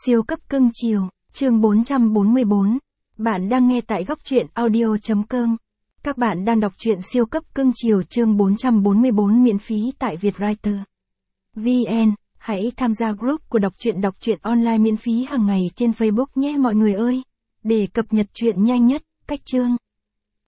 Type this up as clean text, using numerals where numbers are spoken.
Siêu cấp cưng chiều, chương 444. Bạn đang nghe tại góc truyện audio.com. Các bạn đang đọc truyện siêu cấp cưng chiều chương 444 miễn phí tại Vietwriter. VN, hãy tham gia group của đọc truyện online miễn phí hàng ngày trên Facebook nhé mọi người ơi. Để cập nhật truyện nhanh nhất, cách chương.